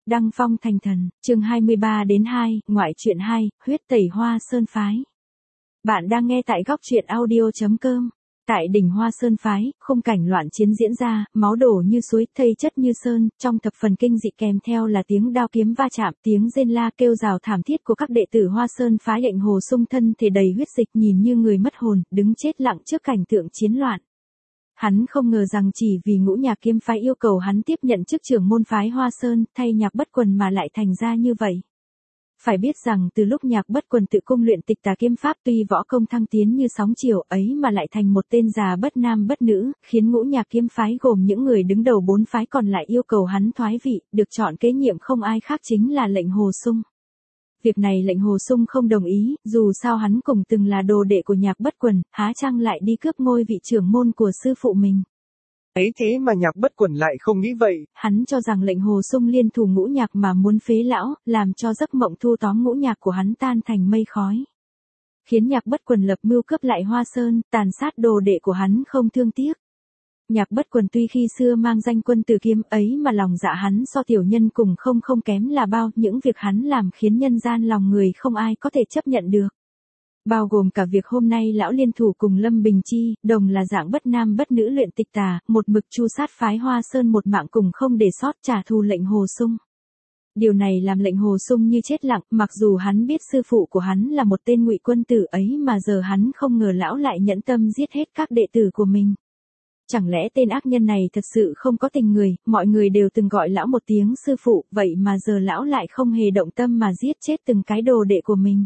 Đăng phong thành thần, chương 23-2, ngoại truyện 2, huyết tẩy Hoa Sơn phái. Bạn đang nghe tại góc truyện audio.com. Tại đỉnh Hoa Sơn phái, khung cảnh loạn chiến diễn ra, máu đổ như suối, thây chất như sơn, trong thập phần kinh dị kèm theo là tiếng đao kiếm va chạm, tiếng rên la kêu rào thảm thiết của các đệ tử Hoa Sơn phái. Lệnh Hồ Xung thân thể đầy huyết dịch nhìn như người mất hồn, đứng chết lặng trước cảnh tượng chiến loạn. Hắn không ngờ rằng chỉ vì Ngũ Nhạc Kiếm phái yêu cầu hắn tiếp nhận chức trưởng môn phái Hoa Sơn, thay Nhạc Bất Quần mà lại thành ra như vậy. Phải biết rằng từ lúc Nhạc Bất Quần tự cung luyện Tịch Tà Kiếm pháp, tuy võ công thăng tiến như sóng chiều ấy mà lại thành một tên già bất nam bất nữ, khiến Ngũ Nhạc Kiếm phái gồm những người đứng đầu 4 phái còn lại yêu cầu hắn thoái vị, được chọn kế nhiệm không ai khác chính là Lệnh Hồ Xung. Việc này Lệnh Hồ Xung không đồng ý, dù sao hắn cùng từng là đồ đệ của Nhạc Bất Quần, há chăng lại đi cướp ngôi vị trưởng môn của sư phụ mình. Ấy thế mà Nhạc Bất Quần lại không nghĩ vậy. Hắn cho rằng Lệnh Hồ Xung liên thủ Ngũ Nhạc mà muốn phế lão, làm cho giấc mộng thu tóm Ngũ Nhạc của hắn tan thành mây khói. Khiến Nhạc Bất Quần lập mưu cướp lại Hoa Sơn, tàn sát đồ đệ của hắn không thương tiếc. Nhạc Bất Quần tuy khi xưa mang danh Quân Tử Kiếm ấy mà lòng dạ hắn so tiểu nhân cùng không kém là bao, những việc hắn làm khiến nhân gian lòng người không ai có thể chấp nhận được. Bao gồm cả việc hôm nay lão liên thủ cùng Lâm Bình Chi, đồng là dạng bất nam bất nữ luyện tịch tà, một mực chu sát phái Hoa Sơn một mạng cùng không để sót trả thù Lệnh Hồ Xung. Điều này làm Lệnh Hồ Xung như chết lặng, mặc dù hắn biết sư phụ của hắn là một tên ngụy quân tử ấy mà giờ hắn không ngờ lão lại nhẫn tâm giết hết các đệ tử của mình. Chẳng lẽ tên ác nhân này thật sự không có tình người, mọi người đều từng gọi lão một tiếng sư phụ, vậy mà giờ lão lại không hề động tâm mà giết chết từng cái đồ đệ của mình.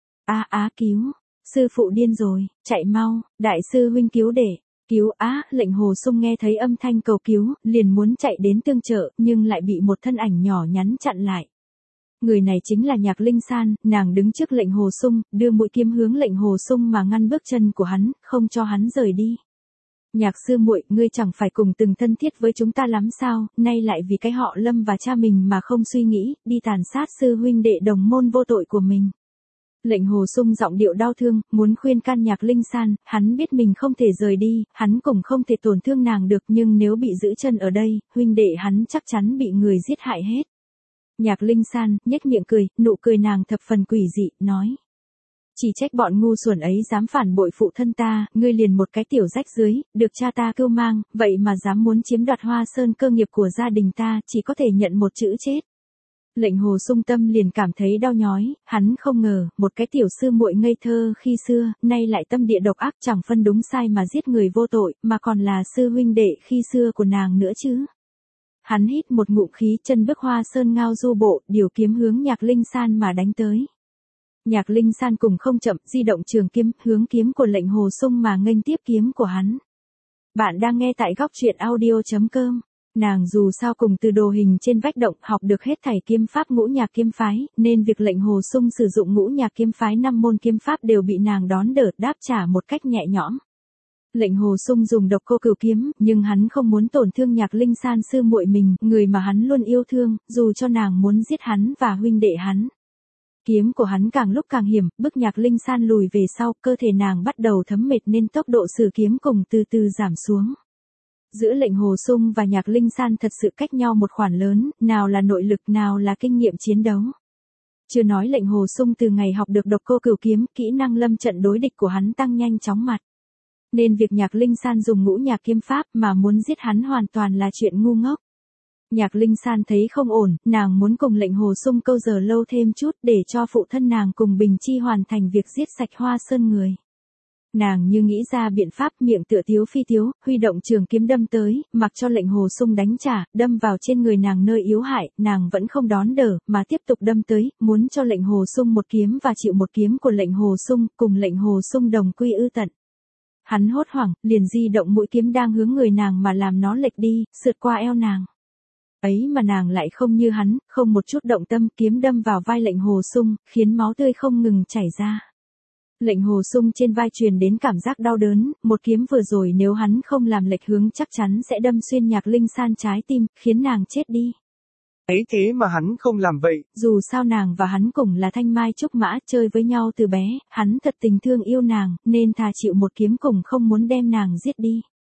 Cứu, sư phụ điên rồi, chạy mau, đại sư huynh cứu đệ, cứu Lệnh Hồ Xung nghe thấy âm thanh cầu cứu, liền muốn chạy đến tương trợ, nhưng lại bị một thân ảnh nhỏ nhắn chặn lại. Người này chính là Nhạc Linh San, nàng đứng trước Lệnh Hồ Xung, đưa mũi kiếm hướng Lệnh Hồ Xung mà ngăn bước chân của hắn, không cho hắn rời đi. Nhạc sư muội, ngươi chẳng phải cùng từng thân thiết với chúng ta lắm sao, nay lại vì cái họ Lâm và cha mình mà không suy nghĩ, đi tàn sát sư huynh đệ đồng môn vô tội của mình. Lệnh Hồ Xung giọng điệu đau thương, muốn khuyên can Nhạc Linh San, hắn biết mình không thể rời đi, hắn cũng không thể tổn thương nàng được, nhưng nếu bị giữ chân ở đây, huynh đệ hắn chắc chắn bị người giết hại hết. Nhạc Linh San, nhếch miệng cười, nụ cười nàng thập phần quỷ dị, nói. Chỉ trách bọn ngu xuẩn ấy dám phản bội phụ thân ta, ngươi liền một cái tiểu rách dưới, được cha ta cưu mang, vậy mà dám muốn chiếm đoạt Hoa Sơn cơ nghiệp của gia đình ta, chỉ có thể nhận một chữ chết. Lệnh Hồ Xung tâm liền cảm thấy đau nhói, hắn không ngờ, một cái tiểu sư muội ngây thơ khi xưa, nay lại tâm địa độc ác chẳng phân đúng sai mà giết người vô tội, mà còn là sư huynh đệ khi xưa của nàng nữa chứ. Hắn hít một ngụm khí, chân bước Hoa Sơn ngao du bộ, điều kiếm hướng Nhạc Linh San mà đánh tới. Nhạc Linh San cùng không chậm, di động trường kiếm, hướng kiếm của Lệnh Hồ Xung mà nghênh tiếp kiếm của hắn. Bạn đang nghe tại góc truyện audio.com. Nàng dù sao cùng từ đồ hình trên vách động học được hết thảy kiếm pháp Ngũ Nhạc Kiếm phái, nên việc Lệnh Hồ Xung sử dụng Ngũ Nhạc Kiếm phái 5 môn kiếm pháp đều bị nàng đón đỡ đáp trả một cách nhẹ nhõm. Lệnh Hồ Xung dùng Độc Cô Cửu kiếm, nhưng hắn không muốn tổn thương Nhạc Linh San sư muội mình, người mà hắn luôn yêu thương, dù cho nàng muốn giết hắn và huynh đệ hắn. Kiếm của hắn càng lúc càng hiểm, bức Nhạc Linh San lùi về sau, cơ thể nàng bắt đầu thấm mệt nên tốc độ sử kiếm cùng từ từ giảm xuống. Giữa Lệnh Hồ Xung và Nhạc Linh San thật sự cách nhau một khoảng lớn, nào là nội lực nào là kinh nghiệm chiến đấu. Chưa nói Lệnh Hồ Xung từ ngày học được Độc Cô Cửu kiếm, kỹ năng lâm trận đối địch của hắn tăng nhanh chóng mặt. Nên việc Nhạc Linh San dùng Ngũ Nhạc Kiếm pháp mà muốn giết hắn hoàn toàn là chuyện ngu ngốc. Nhạc Linh San thấy không ổn, nàng muốn cùng Lệnh Hồ Xung câu giờ lâu thêm chút để cho phụ thân nàng cùng Bình Chi hoàn thành việc giết sạch Hoa Sơn người. Nàng như nghĩ ra biện pháp, miệng tựa tiếu phi tiếu, huy động trường kiếm đâm tới, mặc cho Lệnh Hồ Xung đánh trả, đâm vào trên người nàng nơi yếu hại, nàng vẫn không đón đỡ, mà tiếp tục đâm tới, muốn cho Lệnh Hồ Xung một kiếm và chịu một kiếm của Lệnh Hồ Xung, cùng Lệnh Hồ Xung đồng quy ư tận. Hắn hốt hoảng, liền di động mũi kiếm đang hướng người nàng mà làm nó lệch đi, sượt qua eo nàng. Ấy mà nàng lại không như hắn, không một chút động tâm, kiếm đâm vào vai Lệnh Hồ Xung, khiến máu tươi không ngừng chảy ra. Lệnh Hồ Xung trên vai truyền đến cảm giác đau đớn, một kiếm vừa rồi nếu hắn không làm lệch hướng chắc chắn sẽ đâm xuyên Nhạc Linh San trái tim, khiến nàng chết đi. Ấy thế mà hắn không làm vậy. Dù sao nàng và hắn cùng là thanh mai trúc mã, chơi với nhau từ bé, hắn thật tình thương yêu nàng, nên thà chịu một kiếm cùng không muốn đem nàng giết đi.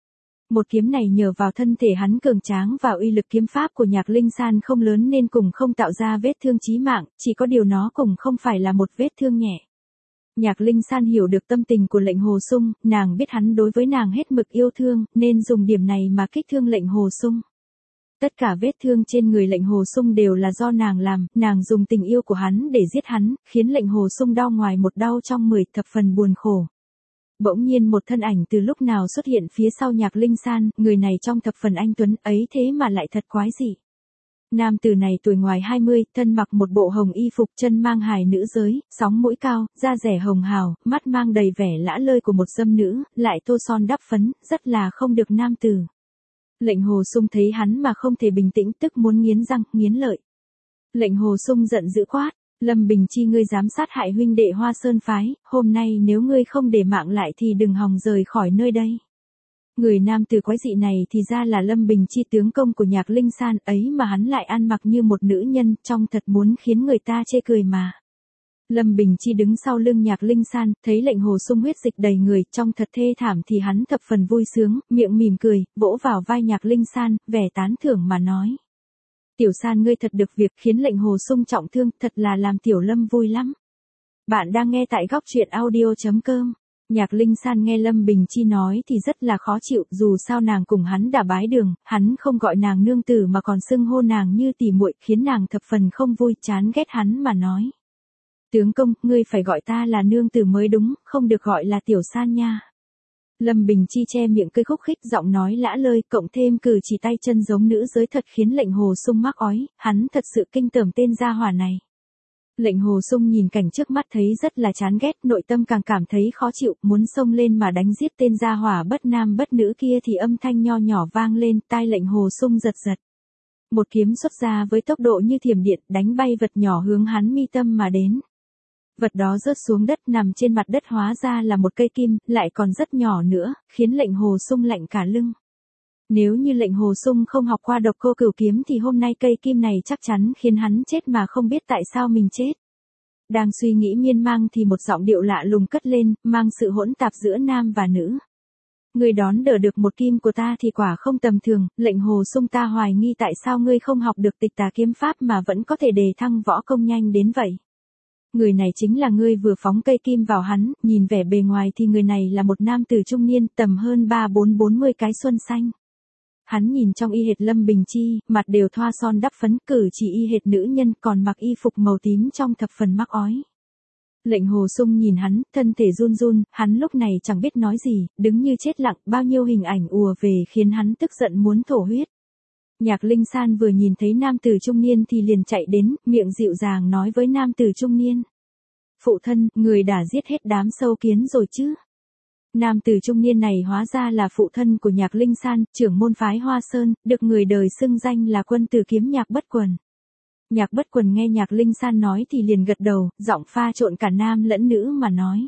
Một kiếm này nhờ vào thân thể hắn cường tráng và uy lực kiếm pháp của Nhạc Linh San không lớn nên cùng không tạo ra vết thương chí mạng, chỉ có điều nó cũng không phải là một vết thương nhẹ. Nhạc Linh San hiểu được tâm tình của Lệnh Hồ Xung, nàng biết hắn đối với nàng hết mực yêu thương, nên dùng điểm này mà kích thương Lệnh Hồ Xung. Tất cả vết thương trên người Lệnh Hồ Xung đều là do nàng làm, nàng dùng tình yêu của hắn để giết hắn, khiến Lệnh Hồ Xung đau ngoài một đau trong 10 thập phần buồn khổ. Bỗng nhiên một thân ảnh từ lúc nào xuất hiện phía sau Nhạc Linh San, người này trong thập phần anh tuấn ấy thế mà lại thật quái dị. Nam tử này tuổi ngoài 20, thân mặc một bộ hồng y phục, chân mang hài nữ giới, sóng mũi cao, da rẻ hồng hào, mắt mang đầy vẻ lã lơi của một dâm nữ, lại tô son đắp phấn, rất là không được nam tử. Lệnh Hồ Xung thấy hắn mà không thể bình tĩnh, tức muốn nghiến răng, nghiến lợi. Lệnh Hồ Xung giận dữ quát, Lâm Bình Chi, ngươi dám sát hại huynh đệ Hoa Sơn phái, hôm nay nếu ngươi không để mạng lại thì đừng hòng rời khỏi nơi đây. Người nam tử quái dị này thì ra là Lâm Bình Chi, tướng công của Nhạc Linh San, ấy mà hắn lại ăn mặc như một nữ nhân, trông thật muốn khiến người ta chê cười mà. Lâm Bình Chi đứng sau lưng Nhạc Linh San, thấy Lệnh Hồ Xung huyết dịch đầy người, trông thật thê thảm thì hắn thập phần vui sướng, miệng mỉm cười, vỗ vào vai Nhạc Linh San, vẻ tán thưởng mà nói. Tiểu San, ngươi thật được việc, khiến Lệnh Hồ Xung trọng thương, thật là làm Tiểu Lâm vui lắm. Bạn đang nghe tại góc truyện audio.com. Nhạc Linh San nghe Lâm Bình Chi nói thì rất là khó chịu, dù sao nàng cùng hắn đã bái đường, hắn không gọi nàng nương tử mà còn xưng hô nàng như tỉ muội, khiến nàng thập phần không vui, chán ghét hắn mà nói. Tướng công, ngươi phải gọi ta là nương tử mới đúng, không được gọi là Tiểu San nha. Lâm Bình Chi che miệng cười khúc khích, giọng nói lã lơi, cộng thêm cử chỉ tay chân giống nữ giới thật khiến Lệnh Hồ Xung mắc ói, hắn thật sự kinh tởm tên gia hỏa này. Lệnh Hồ Xung nhìn cảnh trước mắt thấy rất là chán ghét, nội tâm càng cảm thấy khó chịu, muốn xông lên mà đánh giết tên gia hỏa bất nam bất nữ kia thì âm thanh nho nhỏ vang lên, tai Lệnh Hồ Xung giật giật. Một kiếm xuất ra với tốc độ như thiểm điện, đánh bay vật nhỏ hướng hắn mi tâm mà đến. Vật đó rớt xuống đất, nằm trên mặt đất, hóa ra là một cây kim, lại còn rất nhỏ nữa, khiến Lệnh Hồ Xung lạnh cả lưng. Nếu như Lệnh Hồ Xung không học qua độc cô cửu kiếm thì hôm nay cây kim này chắc chắn khiến hắn chết mà không biết tại sao mình chết. Đang suy nghĩ miên man thì một giọng điệu lạ lùng cất lên, mang sự hỗn tạp giữa nam và nữ. Ngươi đón đỡ được một kim của ta thì quả không tầm thường, Lệnh Hồ Xung, ta hoài nghi tại sao ngươi không học được Tịch Tà kiếm pháp mà vẫn có thể đề thăng võ công nhanh đến vậy. Người này chính là ngươi vừa phóng cây kim vào hắn, nhìn vẻ bề ngoài thì người này là một nam tử trung niên, tầm hơn 34-40 cái xuân xanh. Hắn nhìn trong y hệt Lâm Bình Chi, mặt đều thoa son đắp phấn, cử chỉ y hệt nữ nhân, còn mặc y phục màu tím trong thập phần mắc ói. Lệnh Hồ Xung nhìn hắn, thân thể run run, hắn lúc này chẳng biết nói gì, đứng như chết lặng, bao nhiêu hình ảnh ùa về khiến hắn tức giận muốn thổ huyết. Nhạc Linh San vừa nhìn thấy nam tử trung niên thì liền chạy đến, miệng dịu dàng nói với nam tử trung niên. Phụ thân, người đã giết hết đám sâu kiến rồi chứ? Nam tử trung niên này hóa ra là phụ thân của Nhạc Linh San, trưởng môn phái Hoa Sơn, được người đời xưng danh là quân tử kiếm Nhạc Bất Quần. Nhạc Bất Quần nghe Nhạc Linh San nói thì liền gật đầu, giọng pha trộn cả nam lẫn nữ mà nói.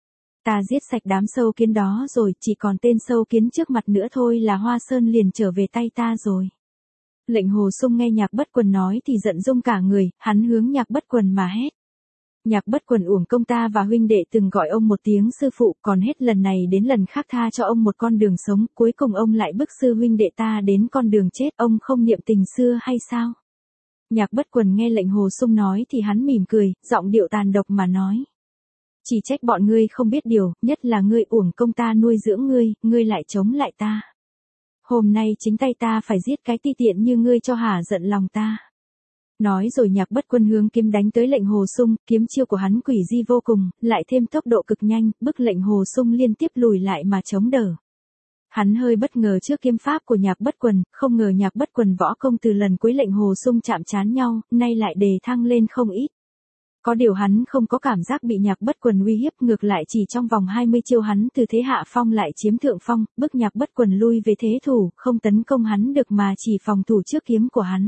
Ta giết sạch đám sâu kiến đó rồi, chỉ còn tên sâu kiến trước mặt nữa thôi là Hoa Sơn liền trở về tay ta rồi. Lệnh Hồ Xung nghe Nhạc Bất Quần nói thì giận rung cả người, hắn hướng Nhạc Bất Quần mà hét. Nhạc Bất Quần, uổng công ta và huynh đệ từng gọi ông một tiếng sư phụ, còn hết lần này đến lần khác tha cho ông một con đường sống, cuối cùng ông lại bức sư huynh đệ ta đến con đường chết, ông không niệm tình xưa hay sao? Nhạc Bất Quần nghe Lệnh Hồ Xung nói thì hắn mỉm cười, giọng điệu tàn độc mà nói. Chỉ trách bọn ngươi không biết điều, nhất là ngươi, uổng công ta nuôi dưỡng ngươi, ngươi lại chống lại ta. Hôm nay chính tay ta phải giết cái ti tiện như ngươi cho hả giận lòng ta. Nói rồi Nhạc Bất Quần hướng kiếm đánh tới Lệnh Hồ Xung, kiếm chiêu của hắn quỷ di vô cùng, lại thêm tốc độ cực nhanh, bức Lệnh Hồ Xung liên tiếp lùi lại mà chống đỡ. Hắn hơi bất ngờ trước kiếm pháp của Nhạc Bất Quần, không ngờ Nhạc Bất Quần võ công từ lần cuối Lệnh Hồ Xung chạm trán nhau, nay lại đề thăng lên không ít. Có điều hắn không có cảm giác bị Nhạc Bất Quần uy hiếp, ngược lại chỉ trong vòng 20 chiêu hắn từ thế hạ phong lại chiếm thượng phong, bức Nhạc Bất Quần lui về thế thủ, không tấn công hắn được mà chỉ phòng thủ trước kiếm của hắn.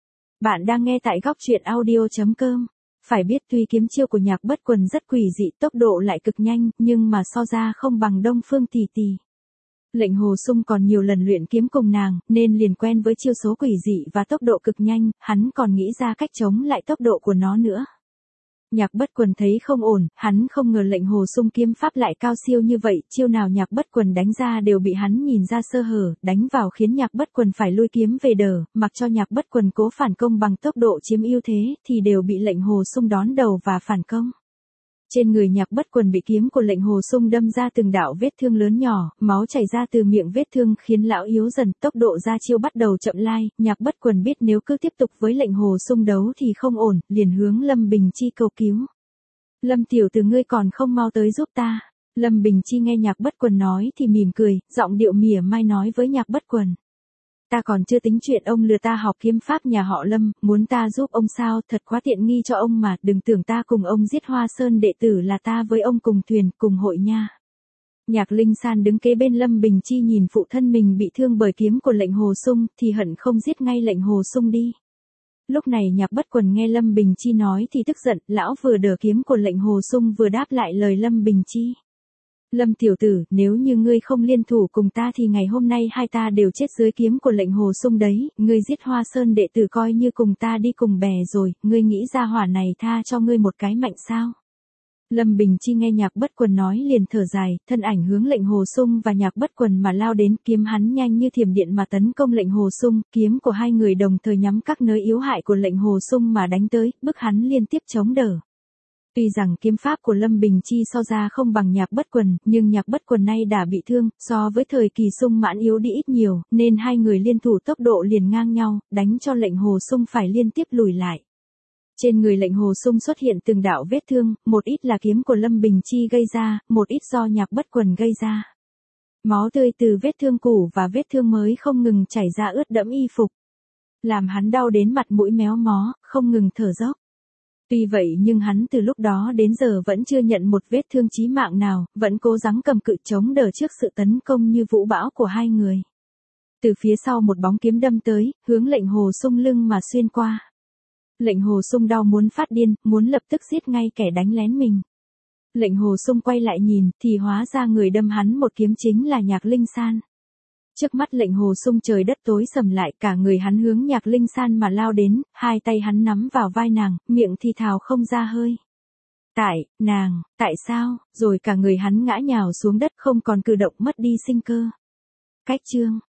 Bạn đang nghe tại góc truyện audio.com. Phải biết tuy kiếm chiêu của Nhạc Bất Quần rất quỷ dị, tốc độ lại cực nhanh, nhưng mà so ra không bằng Đông Phương Tỷ Tỷ. Lệnh Hồ Xung còn nhiều lần luyện kiếm cùng nàng, nên liền quen với chiêu số quỷ dị và tốc độ cực nhanh, hắn còn nghĩ ra cách chống lại tốc độ của nó nữa. Nhạc Bất Quần thấy không ổn, hắn không ngờ lệnh Hồ Xung kiếm pháp lại cao siêu như vậy, chiêu nào Nhạc Bất Quần đánh ra đều bị hắn nhìn ra sơ hở, đánh vào khiến Nhạc Bất Quần phải lui kiếm về đờ, mặc cho Nhạc Bất Quần cố phản công bằng tốc độ chiếm ưu thế, thì đều bị lệnh Hồ Xung đón đầu và phản công. Trên người Nhạc Bất Quần bị kiếm của lệnh Hồ Xung đâm ra từng đạo vết thương lớn nhỏ, máu chảy ra từ miệng vết thương khiến lão yếu dần, tốc độ ra chiêu bắt đầu chậm lai, Nhạc Bất Quần biết nếu cứ tiếp tục với lệnh Hồ Xung đấu thì không ổn, liền hướng Lâm Bình Chi cầu cứu. Lâm tiểu tử ngươi còn không mau tới giúp ta. Lâm Bình Chi nghe Nhạc Bất Quần nói thì mỉm cười, giọng điệu mỉa mai nói với Nhạc Bất Quần. Ta còn chưa tính chuyện ông lừa ta học kiếm pháp nhà họ Lâm, muốn ta giúp ông sao, thật quá tiện nghi cho ông mà, đừng tưởng ta cùng ông giết Hoa Sơn đệ tử là ta với ông cùng thuyền, cùng hội nha. Nhạc Linh San đứng kế bên Lâm Bình Chi nhìn phụ thân mình bị thương bởi kiếm của lệnh Hồ Xung, thì hận không giết ngay lệnh Hồ Xung đi. Lúc này Nhạc Bất Quần nghe Lâm Bình Chi nói thì tức giận, lão vừa đỡ kiếm của lệnh Hồ Xung vừa đáp lại lời Lâm Bình Chi. Lâm tiểu tử, nếu như ngươi không liên thủ cùng ta thì ngày hôm nay hai ta đều chết dưới kiếm của lệnh Hồ Xung đấy, ngươi giết Hoa Sơn đệ tử coi như cùng ta đi cùng bè rồi, ngươi nghĩ ra hỏa này tha cho ngươi một cái mạnh sao? Lâm Bình Chi nghe Nhạc Bất Quần nói liền thở dài, thân ảnh hướng lệnh Hồ Xung và Nhạc Bất Quần mà lao đến, kiếm hắn nhanh như thiểm điện mà tấn công lệnh Hồ Xung, kiếm của hai người đồng thời nhắm các nơi yếu hại của lệnh Hồ Xung mà đánh tới, bức hắn liên tiếp chống đỡ. Tuy rằng kiếm pháp của Lâm Bình Chi so ra không bằng Nhạc Bất Quần, nhưng Nhạc Bất Quần nay đã bị thương, so với thời kỳ Xung Mãn yếu đi ít nhiều, nên hai người liên thủ tốc độ liền ngang nhau, đánh cho lệnh Hồ Xung phải liên tiếp lùi lại. Trên người lệnh Hồ Xung xuất hiện từng đạo vết thương, một ít là kiếm của Lâm Bình Chi gây ra, một ít do Nhạc Bất Quần gây ra. Máu tươi từ vết thương cũ và vết thương mới không ngừng chảy ra ướt đẫm y phục. Làm hắn đau đến mặt mũi méo mó, không ngừng thở dốc. Tuy vậy nhưng hắn từ lúc đó đến giờ vẫn chưa nhận một vết thương chí mạng nào, vẫn cố gắng cầm cự chống đỡ trước sự tấn công như vũ bão của hai người. Từ phía sau một bóng kiếm đâm tới, hướng lệnh Hồ Xung lưng mà xuyên qua. Lệnh Hồ Xung đau muốn phát điên, muốn lập tức giết ngay kẻ đánh lén mình. Lệnh Hồ Xung quay lại nhìn, thì hóa ra người đâm hắn một kiếm chính là Nhạc Linh San. Trước mắt lệnh Hồ Xung trời đất tối sầm lại, cả người hắn hướng Nhạc Linh San mà lao đến, hai tay hắn nắm vào vai nàng, miệng thì thào không ra hơi. Tại sao, rồi cả người hắn ngã nhào xuống đất không còn cử động mất đi sinh cơ. Cách chương